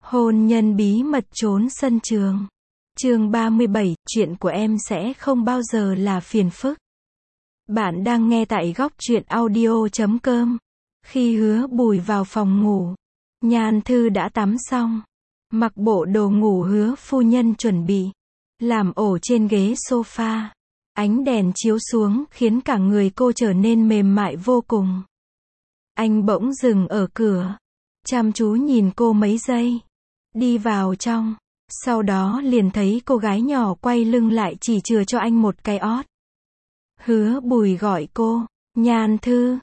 Hôn nhân bí mật trốn sân trường. Chương 37, chuyện của em sẽ không bao giờ là phiền phức. Bạn đang nghe tại góc truyện audio.com. Khi Hứa Bùi vào phòng ngủ, Nhan Thư đã tắm xong, mặc bộ đồ ngủ Hứa phu nhân chuẩn bị, làm ổ trên ghế sofa. Ánh đèn chiếu xuống khiến cả người cô trở nên mềm mại vô cùng. Anh bỗng dừng ở cửa, chăm chú nhìn cô mấy giây, đi vào trong, sau đó liền thấy cô gái nhỏ quay lưng lại chỉ chừa cho anh một cái ót. Hứa Bùi gọi cô, Nhan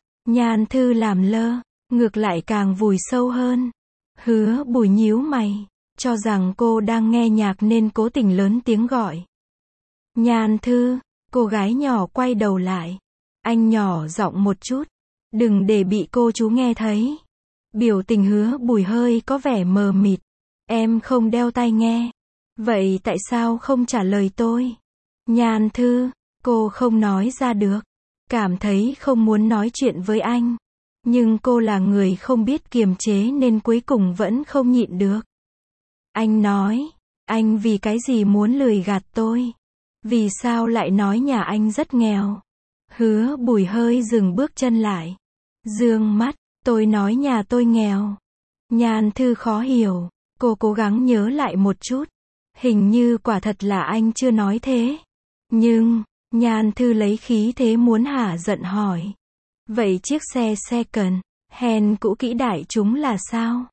Thư làm lơ, ngược lại càng vùi sâu hơn. Hứa Bùi nhíu mày, cho rằng cô đang nghe nhạc nên cố tình lớn tiếng gọi. Nhan Thư, cô gái nhỏ quay đầu lại. Anh nhỏ giọng một chút, đừng để bị cô chú nghe thấy. Biểu tình Hứa Bùi hơi có vẻ mờ mịt. Em không đeo tai nghe. Vậy tại sao không trả lời tôi? Nhan Thư, cô không nói ra được. Cảm thấy không muốn nói chuyện với anh. Nhưng cô là người không biết kiềm chế nên cuối cùng vẫn không nhịn được. Anh nói, anh vì cái gì muốn lười gạt tôi? Vì sao lại nói nhà anh rất nghèo? Hứa Bùi hơi dừng bước chân lại. Dương mắt, tôi nói nhà tôi nghèo. Nhan Thư khó hiểu. Cô cố gắng nhớ lại một chút. Hình như quả thật là anh chưa nói thế. Nhưng, Nhan Thư lấy khí thế muốn hả giận hỏi. Vậy chiếc xe second hand cũ kỹ đại chúng là sao?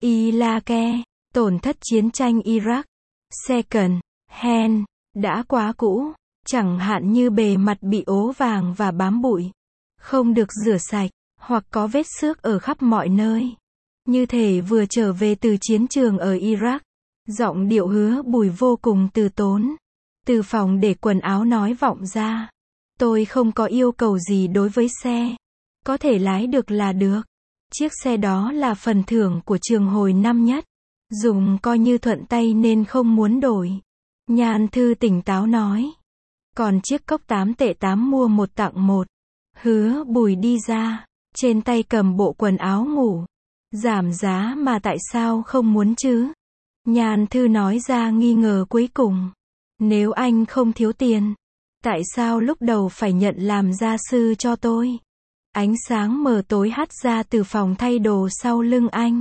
Iraq, tổn thất chiến tranh Iraq. Second hand, đã quá cũ. Chẳng hạn như bề mặt bị ố vàng và bám bụi. Không được rửa sạch, hoặc có vết xước ở khắp mọi nơi. Như thể vừa trở về từ chiến trường ở Iraq. Giọng điệu Hứa Bùi vô cùng từ tốn. Từ phòng để quần áo nói vọng ra. Tôi không có yêu cầu gì đối với xe. Có thể lái được là được. Chiếc xe đó là phần thưởng của trường hồi năm nhất. Dùng coi như thuận tay nên không muốn đổi. Nhan Thư tỉnh táo nói. Còn chiếc cốc 8 tệ 8 mua 1 tặng 1. Hứa Bùi đi ra. Trên tay cầm bộ quần áo ngủ. Giảm giá mà tại sao không muốn chứ? Nhan Thư nói ra nghi ngờ cuối cùng. Nếu anh không thiếu tiền, tại sao lúc đầu phải nhận làm gia sư cho tôi? Ánh sáng mờ tối hắt ra từ phòng thay đồ sau lưng anh.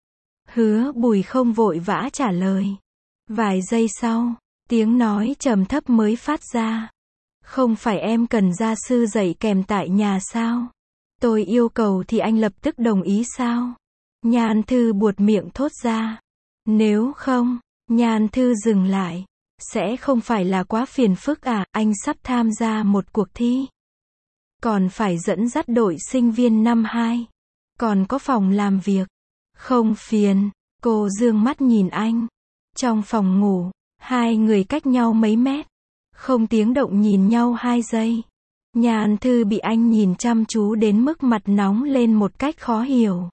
Hứa Bùi không vội vã trả lời. Vài giây sau, tiếng nói trầm thấp mới phát ra. Không phải em cần gia sư dạy kèm tại nhà sao? Tôi yêu cầu thì anh lập tức đồng ý sao? Nhan Thư buột miệng thốt ra. Nếu không, Nhan Thư dừng lại. Sẽ không phải là quá phiền phức à? Anh sắp tham gia một cuộc thi. Còn phải dẫn dắt đội sinh viên năm 2. Còn có phòng làm việc. Không phiền. Cô dương mắt nhìn anh. Trong phòng ngủ, hai người cách nhau mấy mét. Không tiếng động nhìn nhau 2 giây. Nhan Thư bị anh nhìn chăm chú đến mức mặt nóng lên một cách khó hiểu.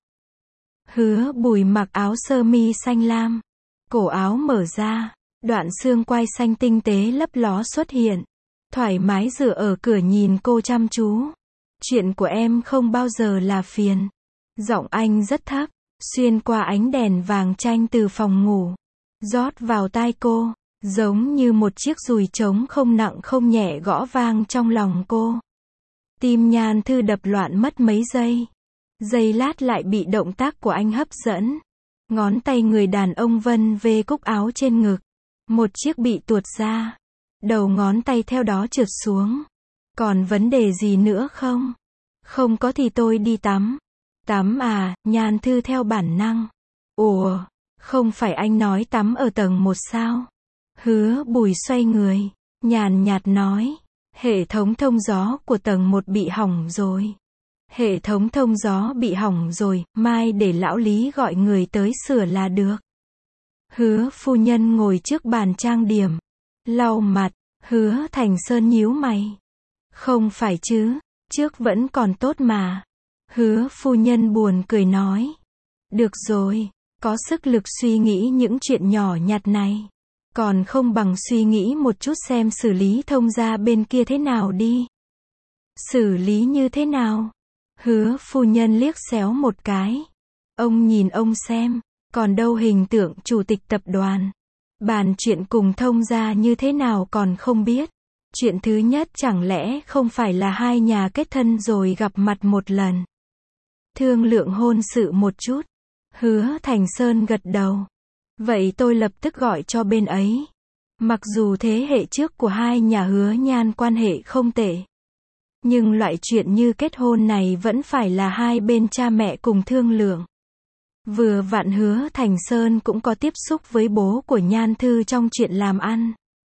Hứa Bùi mặc áo sơ mi xanh lam. Cổ áo mở ra. Đoạn xương quai xanh tinh tế lấp ló xuất hiện. Thoải mái dựa ở cửa nhìn cô chăm chú. Chuyện của em không bao giờ là phiền. Giọng anh rất thấp, xuyên qua ánh đèn vàng chanh từ phòng ngủ. Rót vào tai cô, giống như một chiếc dùi trống không nặng không nhẹ gõ vang trong lòng cô. Tim Nhan Thư đập loạn mất mấy giây. Giây lát lại bị động tác của anh hấp dẫn. Ngón tay người đàn ông vân về cúc áo trên ngực. Một chiếc bị tuột ra. Đầu ngón tay theo đó trượt xuống. Còn vấn đề gì nữa không? Không có thì tôi đi tắm. Tắm à? Nhan Thư theo bản năng. Ủa, không phải anh nói tắm ở tầng 1 sao? Hứa Bùi xoay người, nhàn nhạt nói. Hệ thống thông gió của tầng 1 bị hỏng rồi. Hệ thống thông gió bị hỏng rồi, mai để lão Lý gọi người tới sửa là được. Hứa phu nhân ngồi trước bàn trang điểm, lau mặt. Hứa Thành Sơn nhíu mày. Không phải chứ, trước vẫn còn tốt mà. Hứa phu nhân buồn cười nói. Được rồi, có sức lực suy nghĩ những chuyện nhỏ nhặt này. Còn không bằng suy nghĩ một chút xem xử lý thông gia bên kia thế nào đi. Xử lý như thế nào? Hứa phu nhân liếc xéo một cái. Ông nhìn ông xem, Còn đâu hình tượng chủ tịch tập đoàn. Bàn chuyện cùng thông gia như thế nào còn không biết. Chuyện thứ nhất chẳng lẽ không phải là hai nhà kết thân rồi gặp mặt một lần. Thương lượng hôn sự một chút. Hứa Thành Sơn gật đầu. Vậy tôi lập tức gọi cho bên ấy. Mặc dù thế hệ trước của hai nhà Hứa Nhan quan hệ không tệ. Nhưng loại chuyện như kết hôn này vẫn phải là hai bên cha mẹ cùng thương lượng. Vừa vặn Hứa Thành Sơn cũng có tiếp xúc với bố của Nhan Thư trong chuyện làm ăn.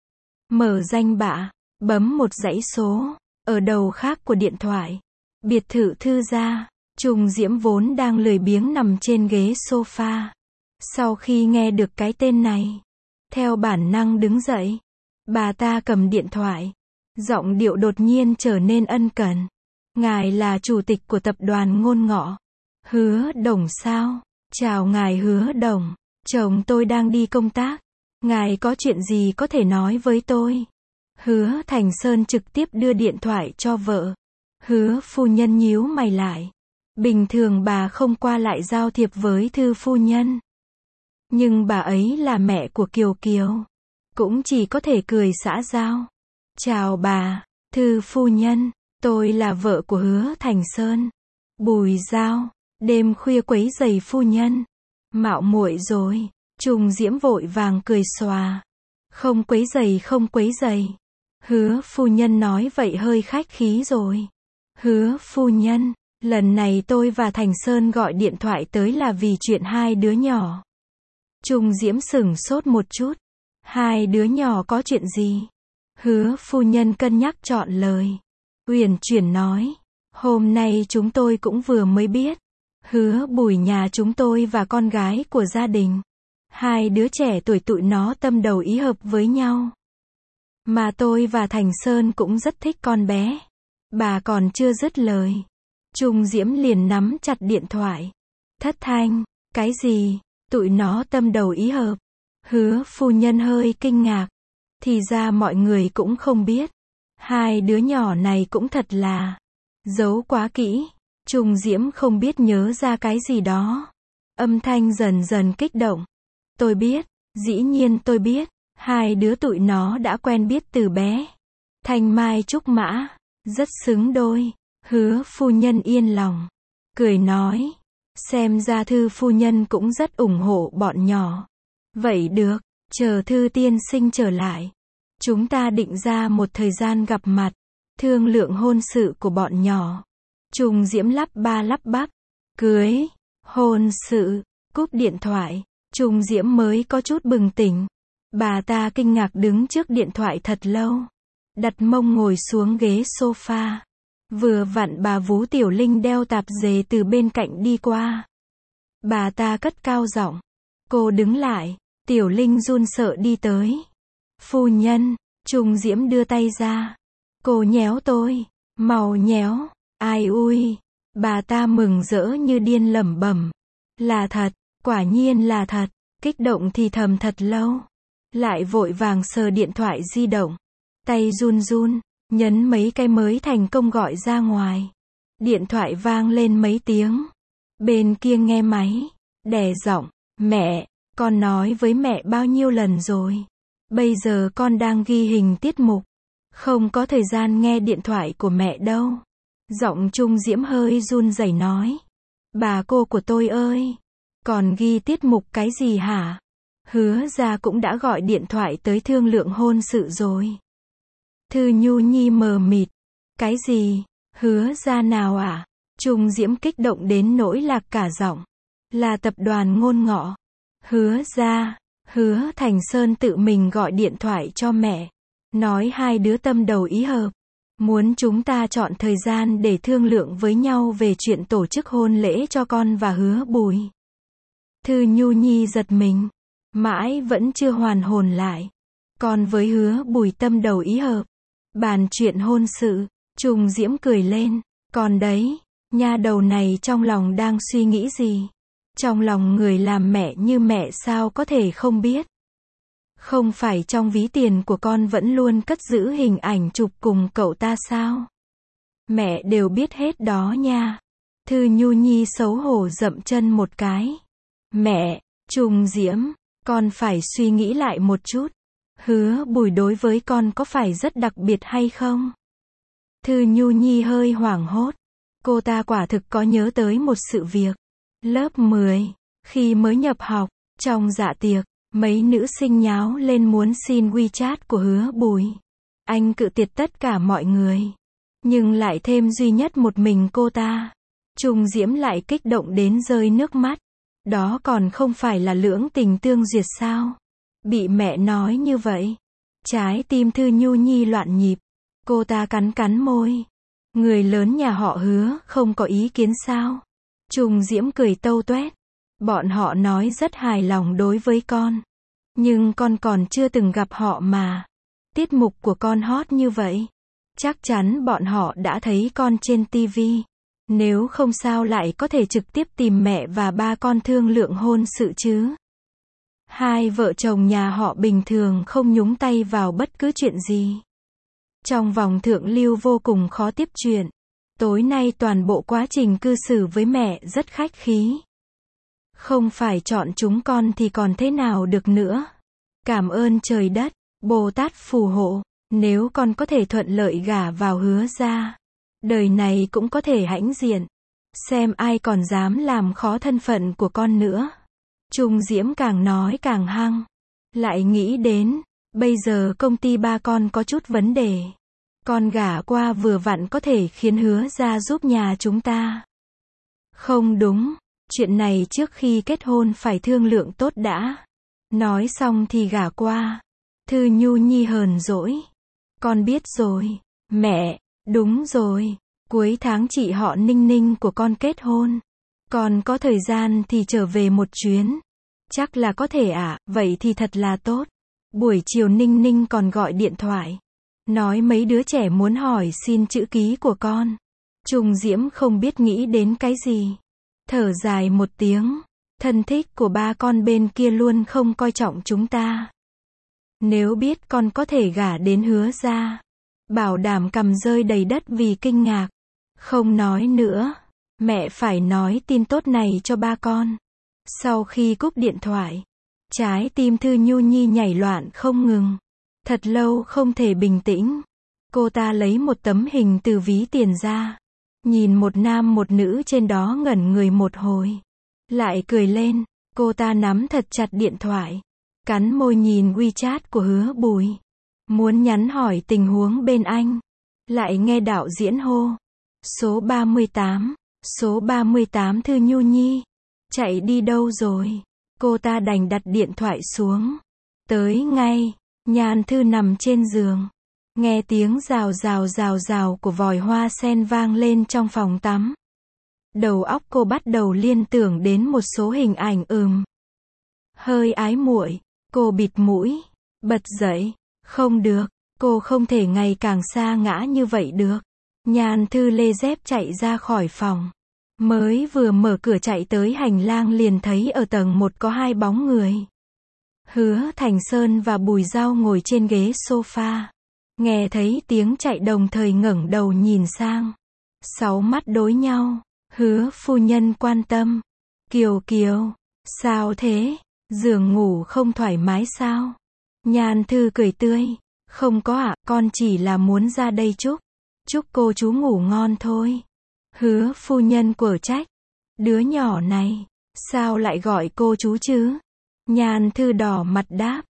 Mở danh bạ, bấm một dãy số, ở đầu khác của điện thoại. Biệt thự Thư gia. Trùng Diễm vốn đang lười biếng nằm trên ghế sofa. Sau khi nghe được cái tên này, theo bản năng đứng dậy. Bà ta cầm điện thoại. Giọng điệu đột nhiên trở nên ân cần. Ngài là chủ tịch của tập đoàn Ngôn Ngọ. Hứa Đồng sao? Chào ngài Hứa Đồng. Chồng tôi đang đi công tác. Ngài có chuyện gì có thể nói với tôi? Hứa Thành Sơn trực tiếp đưa điện thoại cho vợ. Hứa phu nhân nhíu mày lại. Bình thường bà không qua lại giao thiệp với Thư phu nhân. Nhưng bà ấy là mẹ của Kiều Kiều. Cũng chỉ có thể cười xã giao. Chào bà, Thư phu nhân. Tôi là vợ của Hứa Thành Sơn. Bùi Giao. Đêm khuya quấy rầy phu nhân. Mạo muội rồi. Trùng Diễm vội vàng cười xòa. Không quấy rầy không quấy rầy. Hứa phu nhân nói vậy hơi khách khí rồi. Hứa phu nhân. Lần này tôi và Thành Sơn gọi điện thoại tới là vì chuyện hai đứa nhỏ. Trùng Diễm sửng sốt một chút. Hai đứa nhỏ có chuyện gì? Hứa phu nhân cân nhắc chọn lời. Uyển chuyển nói. Hôm nay chúng tôi cũng vừa mới biết. Hứa Bùi nhà chúng tôi và con gái của gia đình. Hai đứa trẻ tuổi tụi nó tâm đầu ý hợp với nhau. Mà tôi và Thành Sơn cũng rất thích con bé. Bà còn chưa dứt lời. Trùng Diễm liền nắm chặt điện thoại. Thất thanh. Cái gì? Tụi nó tâm đầu ý hợp. Hứa phu nhân hơi kinh ngạc. Thì ra mọi người cũng không biết. Hai đứa nhỏ này cũng thật là giấu quá kỹ. Trùng Diễm không biết nhớ ra cái gì đó. Âm thanh dần dần kích động. Tôi biết. Dĩ nhiên tôi biết. Hai đứa tụi nó đã quen biết từ bé. Thanh mai trúc mã. Rất xứng đôi. Hứa phu nhân yên lòng. Cười nói. Xem ra Thư phu nhân cũng rất ủng hộ bọn nhỏ. Vậy được. Chờ Thư tiên sinh trở lại. Chúng ta định ra một thời gian gặp mặt. Thương lượng hôn sự của bọn nhỏ. Trùng Diễm lắp ba lắp bắp. Cưới. Hôn sự. Cúp điện thoại. Trùng Diễm mới có chút bừng tỉnh. Bà ta kinh ngạc đứng trước điện thoại thật lâu. Đặt mông ngồi xuống ghế sofa. Vừa vặn bà Vú Tiểu Linh đeo tạp dề từ bên cạnh đi qua. Bà ta cất cao giọng. Cô đứng lại. Tiểu Linh run sợ đi tới. Phu nhân. Trùng Diễm đưa tay ra. Cô nhéo tôi. Màu nhéo. Ai ui. Bà ta mừng rỡ như điên lẩm bẩm. Là thật. Quả nhiên là thật. Kích động thì thầm thật lâu. Lại vội vàng sờ điện thoại di động. Tay run run. Nhấn mấy cái mới thành công gọi ra ngoài. Điện thoại vang lên mấy tiếng. Bên kia nghe máy. Đè giọng. Mẹ, con nói với mẹ bao nhiêu lần rồi. Bây giờ con đang ghi hình tiết mục. Không có thời gian nghe điện thoại của mẹ đâu. Giọng Trung Diễm hơi run rẩy nói. Bà cô của tôi ơi. Còn ghi tiết mục cái gì hả? Hứa ra cũng đã gọi điện thoại tới thương lượng hôn sự rồi. Thư Nhu Nhi mờ mịt. Cái gì? Hứa ra nào à? Trung Diễm kích động đến nỗi lạc cả giọng. Là tập đoàn Ngôn Ngọ. Hứa ra. Hứa Thành Sơn tự mình gọi điện thoại cho mẹ. Nói hai đứa tâm đầu ý hợp. Muốn chúng ta chọn thời gian để thương lượng với nhau về chuyện tổ chức hôn lễ cho con và Hứa Bùi. Thư Nhu Nhi giật mình. Mãi vẫn chưa hoàn hồn lại. Con với Hứa Bùi tâm đầu ý hợp. Bàn chuyện hôn sự. Trùng Diễm cười lên. Còn đấy, nha đầu này trong lòng đang suy nghĩ gì? Trong lòng người làm mẹ như mẹ sao có thể không biết? Không phải trong ví tiền của con vẫn luôn cất giữ hình ảnh chụp cùng cậu ta sao? Mẹ đều biết hết đó nha. Thư Nhu Nhi xấu hổ dậm chân một cái. Mẹ, Trùng Diễm, con phải suy nghĩ lại một chút. Hứa Bùi đối với con có phải rất đặc biệt hay không? Thư Nhu Nhi hơi hoảng hốt. Cô ta quả thực có nhớ tới một sự việc. Lớp 10, khi mới nhập học, trong dạ tiệc, mấy nữ sinh nháo lên muốn xin WeChat của Hứa Bùi. Anh cự tuyệt tất cả mọi người. Nhưng lại thêm duy nhất một mình cô ta. Trùng Diễm lại kích động đến rơi nước mắt. Đó còn không phải là lưỡng tình tương duyệt sao? Bị mẹ nói như vậy. Trái tim Thư Nhu Nhi loạn nhịp. Cô ta cắn cắn môi. Người lớn nhà họ Hứa không có ý kiến sao? Trùng Diễm cười tâu tuét. Bọn họ nói rất hài lòng đối với con. Nhưng con còn chưa từng gặp họ mà. Tiết mục của con hot như vậy. Chắc chắn bọn họ đã thấy con trên TV. Nếu không sao lại có thể trực tiếp tìm mẹ và ba con thương lượng hôn sự chứ. Hai vợ chồng nhà họ bình thường không nhúng tay vào bất cứ chuyện gì. Trong vòng thượng lưu vô cùng khó tiếp chuyện. Tối nay toàn bộ quá trình cư xử với mẹ rất khách khí. Không phải chọn chúng con thì còn thế nào được nữa. Cảm ơn trời đất, Bồ Tát phù hộ. Nếu con có thể thuận lợi gả vào Hứa gia, đời này cũng có thể hãnh diện. Xem ai còn dám làm khó thân phận của con nữa. Trùng Diễm càng nói càng hăng. Lại nghĩ đến, bây giờ công ty ba con có chút vấn đề. Con gả qua vừa vặn có thể khiến Hứa gia giúp nhà chúng ta. Không đúng, chuyện này trước khi kết hôn phải thương lượng tốt đã. Nói xong thì gả qua. Thư Nhu Nhi hờn dỗi. Con biết rồi, mẹ, đúng rồi, cuối tháng chị họ Ninh Ninh của con kết hôn. Con có thời gian thì trở về một chuyến. Chắc là có thể ạ, vậy thì thật là tốt. Buổi chiều Ninh Ninh còn gọi điện thoại. Nói mấy đứa trẻ muốn hỏi xin chữ ký của con. Trùng Diễm không biết nghĩ đến cái gì. Thở dài một tiếng. Thân thích của ba con bên kia luôn không coi trọng chúng ta. Nếu biết con có thể gả đến Hứa gia, bảo đảm cầm rơi đầy đất vì kinh ngạc. Không nói nữa. Mẹ phải nói tin tốt này cho ba con. Sau khi cúp điện thoại, trái tim Thư Nhu Nhi nhảy loạn không ngừng. Thật lâu không thể bình tĩnh. Cô ta lấy một tấm hình từ ví tiền ra. Nhìn một nam một nữ trên đó ngẩn người một hồi. Lại cười lên. Cô ta nắm thật chặt điện thoại. Cắn môi nhìn WeChat của Hứa Bùi. Muốn nhắn hỏi tình huống bên anh. Lại nghe đạo diễn hô. Số 38. Số 38 Thư Nhu Nhi. Chạy đi đâu rồi? Cô ta đành đặt điện thoại xuống. Tới ngay. Nhan Thư nằm trên giường. Nghe tiếng rào rào rào rào của vòi hoa sen vang lên trong phòng tắm. Đầu óc cô bắt đầu liên tưởng đến một số hình ảnh hơi ái muội. Cô bịt mũi. Bật dậy. Không được. Cô không thể ngày càng sa ngã như vậy được. Nhan Thư lê dép chạy ra khỏi phòng. Mới vừa mở cửa chạy tới hành lang liền thấy ở tầng 1 có hai bóng người. Hứa Thành Sơn và Bùi Giao ngồi trên ghế sofa. Nghe thấy tiếng chạy đồng thời ngẩng đầu nhìn sang. Sáu mắt đối nhau. Hứa phu nhân quan tâm. Kiều Kiều. Sao thế? Giường ngủ không thoải mái sao? Nhan Thư cười tươi. Không có ạ, con chỉ là muốn ra đây chúc cô chú ngủ ngon thôi. Hứa phu nhân quở trách. Đứa nhỏ này, sao lại gọi cô chú chứ? Nhan Thư đỏ mặt đáp.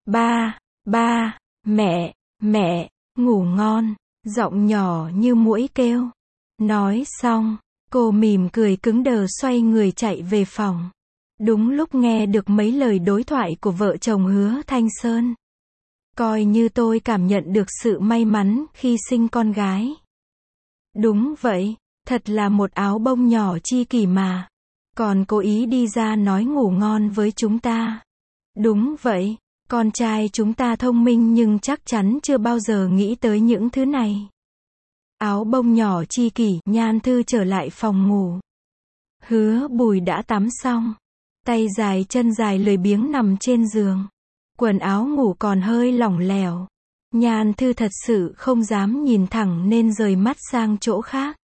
Ba, mẹ, ngủ ngon. Giọng nhỏ như muỗi kêu. Nói xong, cô mỉm cười cứng đờ xoay người chạy về phòng. Đúng lúc nghe được mấy lời đối thoại của vợ chồng Hứa Thanh Sơn. Coi như tôi cảm nhận được sự may mắn khi sinh con gái. Đúng vậy, thật là một áo bông nhỏ chi kỷ mà. Còn cố ý đi ra nói ngủ ngon với chúng ta. Đúng vậy, con trai chúng ta thông minh nhưng chắc chắn chưa bao giờ nghĩ tới những thứ này. Áo bông nhỏ chi kỷ, Nhan Thư trở lại phòng ngủ. Hứa Bùi đã tắm xong. Tay dài chân dài lười biếng nằm trên giường. Quần áo ngủ còn hơi lỏng lẻo. Nhan Thư thật sự không dám nhìn thẳng nên rời mắt sang chỗ khác.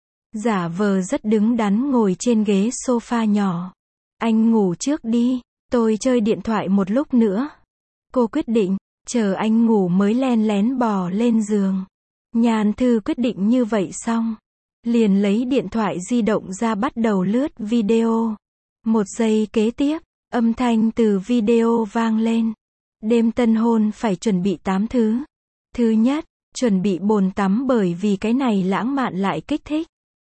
Giả vờ rất đứng đắn ngồi trên ghế sofa nhỏ. Anh ngủ trước đi. Tôi chơi điện thoại một lúc nữa. Cô quyết định, chờ anh ngủ mới len lén bò lên giường. Nhan Thư quyết định như vậy xong, liền lấy điện thoại di động ra bắt đầu lướt video. Một giây kế tiếp, âm thanh từ video vang lên. Đêm tân hôn phải chuẩn bị 8 thứ. Thứ nhất, chuẩn bị bồn tắm bởi vì cái này lãng mạn lại kích thích.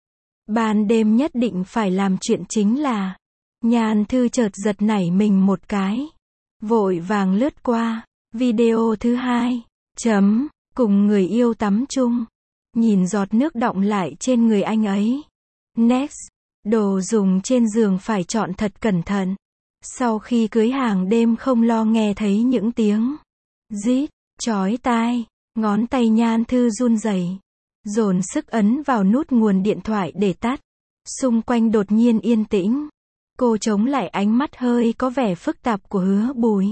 Ban đêm nhất định phải làm chuyện chính là. Nhan Thư chợt giật nảy mình một cái. Vội vàng lướt qua. Video thứ hai. Cùng người yêu tắm chung. Nhìn giọt nước đọng lại trên người anh ấy. Next. Đồ dùng trên giường phải chọn thật cẩn thận. Sau khi cưới hàng đêm không lo nghe thấy những tiếng rít, chói tai. Ngón tay Nhan Thư run rẩy, dồn sức ấn vào nút nguồn điện thoại để tắt. Xung quanh đột nhiên yên tĩnh. Cô chống lại ánh mắt hơi có vẻ phức tạp của Hứa Bùi.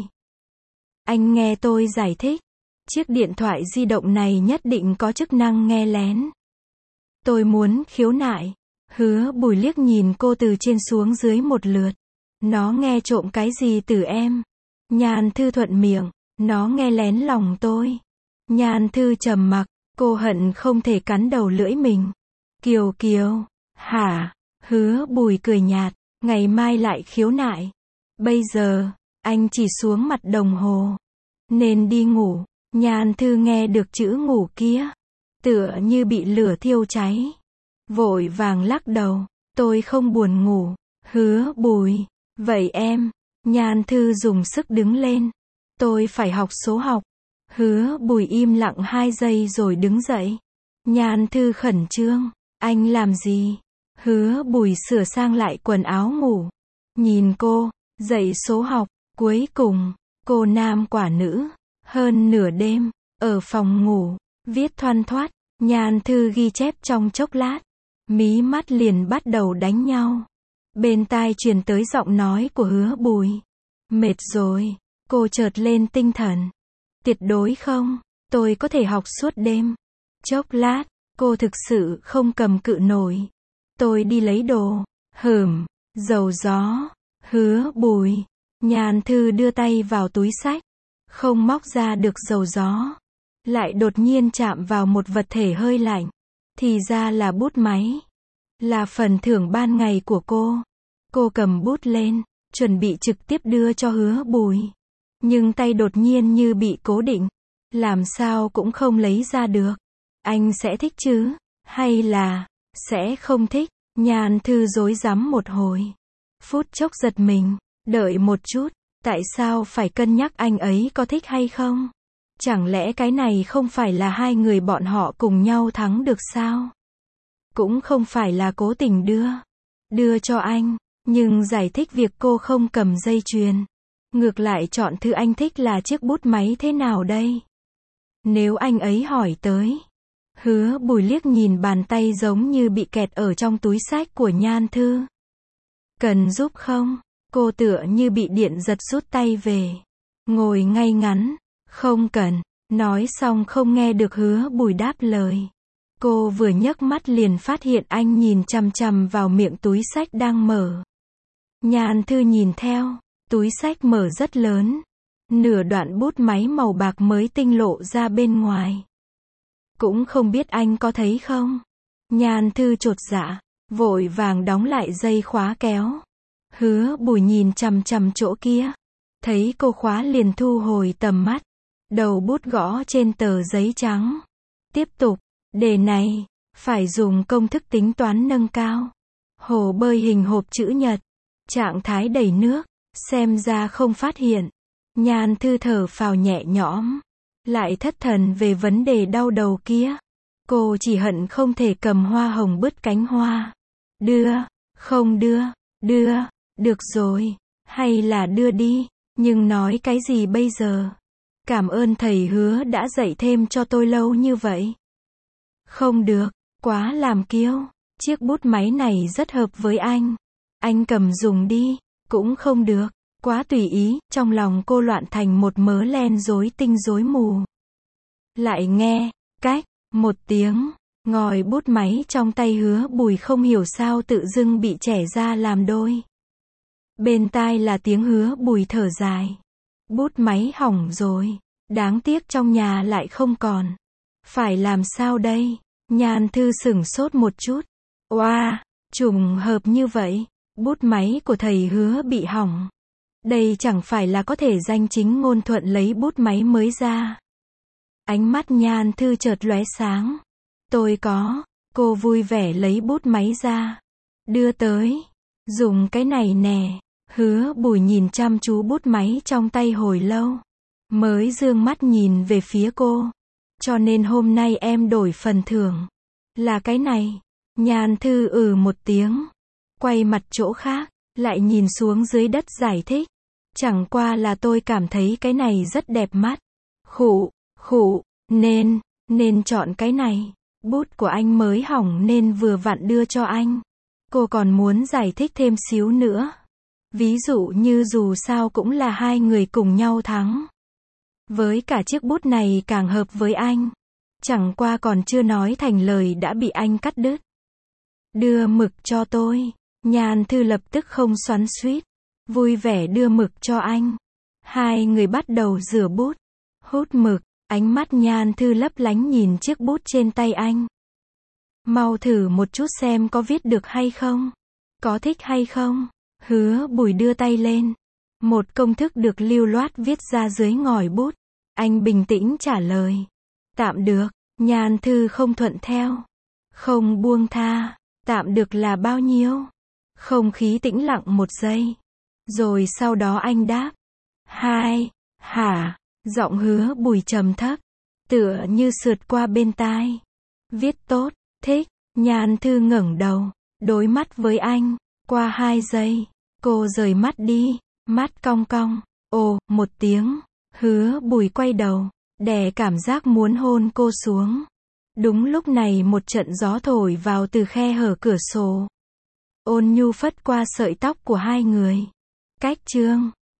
Anh nghe tôi giải thích. Chiếc điện thoại di động này nhất định có chức năng nghe lén. Tôi muốn khiếu nại. Hứa Bùi liếc nhìn cô từ trên xuống dưới một lượt. Nó nghe trộm cái gì từ em? Nhan Thư thuận miệng. Nó nghe lén lòng tôi. Nhan Thư trầm mặc. Cô hận không thể cắn đầu lưỡi mình. Kiều Kiều. Hả? Hứa Bùi cười nhạt. Ngày mai lại khiếu nại. Bây giờ, anh chỉ xuống mặt đồng hồ. Nên đi ngủ. Nhan Thư nghe được chữ ngủ kia. Tựa như bị lửa thiêu cháy. Vội vàng lắc đầu. Tôi không buồn ngủ. Hứa Bùi. Vậy em. Nhan Thư dùng sức đứng lên. Tôi phải học số học. Hứa Bùi im lặng 2 giây rồi đứng dậy. Nhan Thư khẩn trương. Anh làm gì? Hứa Bùi sửa sang lại quần áo ngủ. Nhìn cô, dạy số học. Cuối cùng, cô nam quả nữ. Hơn nửa đêm, ở phòng ngủ, viết thoăn thoắt. Nhan Thư ghi chép trong chốc lát. Mí mắt liền bắt đầu đánh nhau. Bên tai truyền tới giọng nói của Hứa Bùi. Mệt rồi. Cô chợt lên tinh thần. Tuyệt đối không. Tôi có thể học suốt đêm. Chốc lát, cô thực sự không cầm cự nổi. Tôi đi lấy đồ. Dầu gió. Hứa Bùi. Nhan Thư đưa tay vào túi xách. Không móc ra được dầu gió. Lại đột nhiên chạm vào một vật thể hơi lạnh. Thì ra là bút máy. Là phần thưởng ban ngày của cô. Cô cầm bút lên, chuẩn bị trực tiếp đưa cho Hứa Bùi. Nhưng tay đột nhiên như bị cố định. Làm sao cũng không lấy ra được. Anh sẽ thích chứ? Hay là sẽ không thích? Nhan Thư rối rắm một hồi. Phút chốc giật mình. Đợi một chút. Tại sao phải cân nhắc anh ấy có thích hay không? Chẳng lẽ cái này không phải là hai người bọn họ cùng nhau thắng được sao? Cũng không phải là cố tình đưa cho anh, nhưng giải thích việc cô không cầm dây chuyền. Ngược lại chọn thứ anh thích là chiếc bút máy thế nào đây? Nếu anh ấy hỏi tới. Hứa Bùi liếc nhìn bàn tay giống như bị kẹt ở trong túi xách của Nhan Thư. Cần giúp không? Cô tựa như bị điện giật rút tay về. Ngồi ngay ngắn. Không cần. Nói xong không nghe được Hứa Bùi đáp lời. Cô vừa nhấc mắt liền phát hiện anh nhìn chằm chằm vào miệng túi xách đang mở. Nhan Thư nhìn theo. Túi xách mở rất lớn. Nửa đoạn bút máy màu bạc mới tinh lộ ra bên ngoài. Cũng không biết anh có thấy không? Nhan Thư chột dạ. Vội vàng đóng lại dây khóa kéo. Hứa Bùi nhìn chằm chằm chỗ kia. Thấy cô khóa liền thu hồi tầm mắt. Đầu bút gõ trên tờ giấy trắng. Tiếp tục. Đề này, phải dùng công thức tính toán nâng cao. Hồ bơi hình hộp chữ nhật. Trạng thái đầy nước. Xem ra không phát hiện. Nhan Thư thở phào nhẹ nhõm. Lại thất thần về vấn đề đau đầu kia. Cô chỉ hận không thể cầm hoa hồng bứt cánh hoa. Không đưa. Được rồi. Hay là đưa đi. Nhưng nói cái gì bây giờ? Cảm ơn thầy Hứa đã dạy thêm cho tôi lâu như vậy. Không được. Quá làm kiêu. Chiếc bút máy này rất hợp với anh. Anh cầm dùng đi. Cũng không được. Quá tùy ý. Trong lòng cô loạn thành một mớ len rối tinh rối mù. Lại nghe. Cách. Một tiếng. Ngòi bút máy trong tay Hứa Bùi không hiểu sao tự dưng bị chẻ ra làm đôi. Bên tai là tiếng Hứa Bùi thở dài. Bút máy hỏng rồi. Đáng tiếc trong nhà lại không còn. Phải làm sao đây? Nhan Thư sửng sốt một chút. Oa, trùng hợp như vậy. Bút máy của thầy Hứa bị hỏng. Đây chẳng phải là có thể danh chính ngôn thuận lấy bút máy mới ra. Ánh mắt Nhan Thư chợt lóe sáng. Tôi có. Cô vui vẻ lấy bút máy ra. Đưa tới. Dùng cái này nè. Hứa Bùi nhìn chăm chú bút máy trong tay hồi lâu. Mới dương mắt nhìn về phía cô. Cho nên hôm nay em đổi phần thưởng. Là cái này. Nhan Thư một tiếng. Quay mặt chỗ khác. Lại nhìn xuống dưới đất giải thích. Chẳng qua là tôi cảm thấy cái này rất đẹp mắt. Khụ, nên chọn cái này. Bút của anh mới hỏng nên vừa vặn đưa cho anh. Cô còn muốn giải thích thêm xíu nữa. Ví dụ như dù sao cũng là hai người cùng nhau thắng. Với cả chiếc bút này càng hợp với anh. Chẳng qua còn chưa nói thành lời đã bị anh cắt đứt. Đưa mực cho tôi. Nhan Thư lập tức không xoắn xuýt. Vui vẻ đưa mực cho anh. Hai người bắt đầu rửa bút. Hút mực. Ánh mắt Nhan Thư lấp lánh nhìn chiếc bút trên tay anh. Mau thử một chút xem có viết được hay không. Có thích hay không? Hứa Bùi đưa tay lên. Một công thức được lưu loát viết ra dưới ngòi bút. Anh bình tĩnh trả lời. Tạm được. Nhan Thư không thuận theo. Không buông tha. Tạm được là bao nhiêu? Không khí tĩnh lặng một giây. Rồi sau đó anh đáp. 2. Hả? Giọng Hứa Bùi trầm thấp. Tựa như sượt qua bên tai. Viết tốt. Thích. Nhan Thư ngẩng đầu. Đối mắt với anh. Qua 2 giây. Cô rời mắt đi. Mắt cong cong. Ồ, một tiếng. Hứa Bùi quay đầu. Đè cảm giác muốn hôn cô xuống. Đúng lúc này một trận gió thổi vào từ khe hở cửa sổ. Ôn nhu phất qua sợi tóc của hai người. Cách chương